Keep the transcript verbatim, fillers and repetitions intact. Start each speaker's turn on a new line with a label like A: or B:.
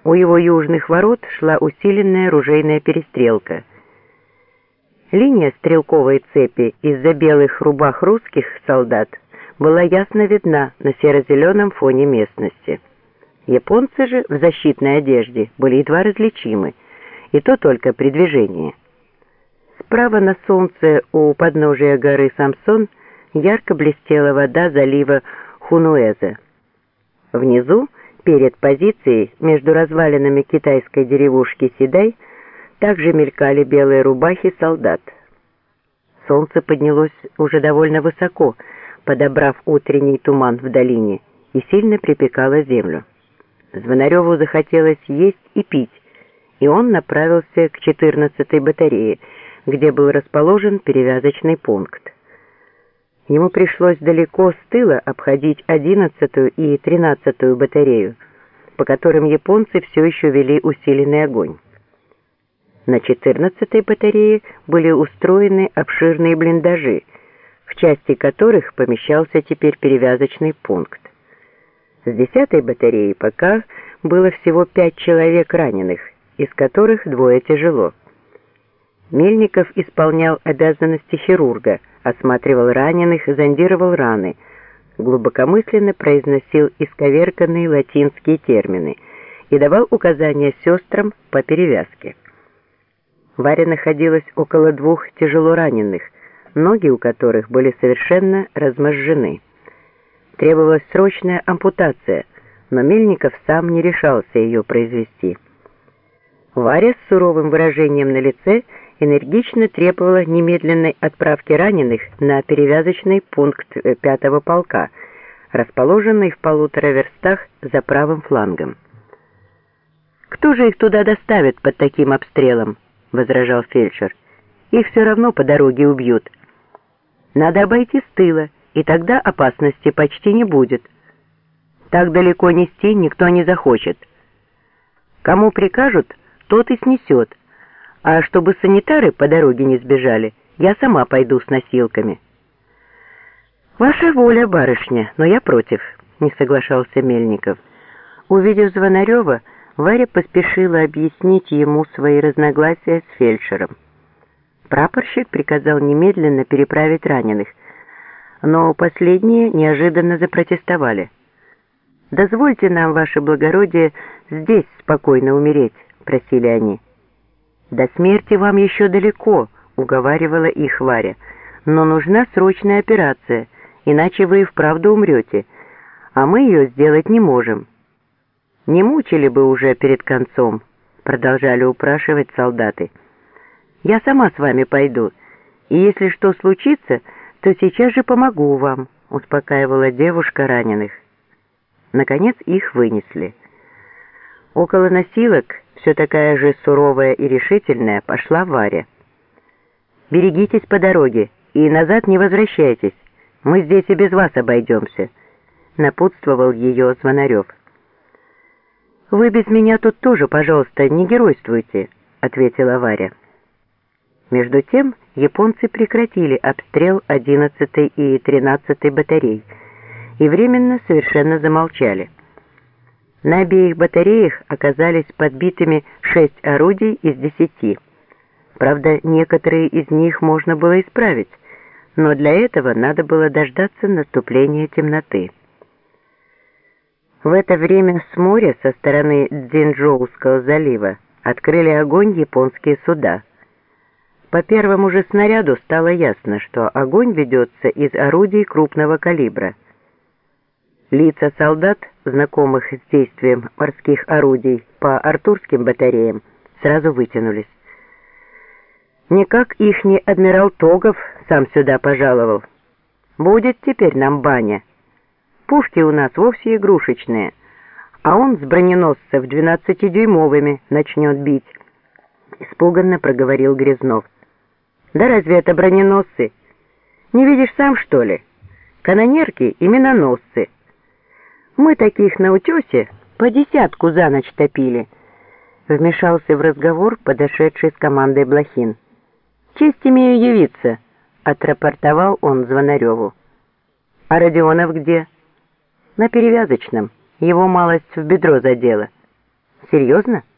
A: У его южных ворот шла усиленная ружейная перестрелка. Линия стрелковой цепи из-за белых рубах русских солдат была ясно видна на серо-зеленом фоне местности. Японцы же в защитной одежде были едва различимы, и то только при движении. Справа на солнце у подножия горы Самсон ярко блестела вода залива Хунуэза. Внизу, перед позицией, между развалинами китайской деревушки Сидай, также мелькали белые рубахи солдат. Солнце поднялось уже довольно высоко, подобрав утренний туман в долине, и сильно припекало землю. Звонареву захотелось есть и пить, и он направился к четырнадцатой батарее, где был расположен перевязочный пункт. Ему пришлось далеко с тыла обходить одиннадцатую и тринадцатую батарею, по которым японцы все еще вели усиленный огонь. На четырнадцатой батарее были устроены обширные блиндажи, в части которых помещался теперь перевязочный пункт. С десятой батареи пока было всего пять человек раненых, из которых двое тяжело. Мельников исполнял обязанности хирурга, осматривал раненых, зондировал раны, глубокомысленно произносил исковерканные латинские термины и давал указания сестрам по перевязке. Варя находилась около двух тяжело раненых, ноги у которых были совершенно размозжены. Требовалась срочная ампутация, но Мельников сам не решался ее произвести. Варя с суровым выражением на лице энергично требовала немедленной отправки раненых на перевязочный пункт пятого полка, расположенный в полутора верстах за правым флангом. «Кто же их туда доставит под таким обстрелом?» — возражал фельдшер. «Их все равно по дороге убьют. Надо обойти с тыла, и тогда опасности почти не будет. Так далеко нести никто не захочет. Кому прикажут, тот и снесет. А чтобы санитары по дороге не сбежали, я сама пойду с носилками». «Ваша воля, барышня, но я против», — не соглашался Мельников. Увидев Звонарева, Варя поспешила объяснить ему свои разногласия с фельдшером. Прапорщик приказал немедленно переправить раненых, но последние неожиданно запротестовали. «Дозвольте нам, ваше благородие, здесь спокойно умереть», — просили они. «До смерти вам еще далеко», — уговаривала их Варя, «но нужна срочная операция, иначе вы и вправду умрете, а мы ее сделать не можем». «Не мучили бы уже перед концом», — продолжали упрашивать солдаты. «Я сама с вами пойду, и если что случится, то сейчас же помогу вам», — успокаивала девушка раненых. Наконец их вынесли. Около носилок, все такая же суровая и решительная, пошла Варя. «Берегитесь по дороге и назад не возвращайтесь, мы здесь и без вас обойдемся», — напутствовал ее Звонарев. «Вы без меня тут тоже, пожалуйста, не геройствуйте», — ответила Варя. Между тем японцы прекратили обстрел одиннадцатой и тринадцатой батарей и временно совершенно замолчали. На обеих батареях оказались подбитыми шесть орудий из десяти. Правда, некоторые из них можно было исправить, но для этого надо было дождаться наступления темноты. В это время с моря со стороны Дзинчжоуского залива открыли огонь японские суда. По первому же снаряду стало ясно, что огонь ведется из орудий крупного калибра. Лица солдат, знакомых с действием морских орудий по артурским батареям, сразу вытянулись. Никак ихний адмирал Тогов сам сюда пожаловал. «Будет теперь нам баня. Пушки у нас вовсе игрушечные, а он с броненосцев двенадцатидюймовыми начнет бить», — испуганно проговорил Грязнов. «Да разве это броненосцы? Не видишь сам, что ли? Канонерки и миноносцы. Мы таких на утесе по десятку за ночь топили», — вмешался в разговор подошедший с командой Блохин. «Честь имею явиться», — отрапортовал он Звонареву. «А Родионов где?» «На перевязочном. Его малость в бедро задела». Серьезно?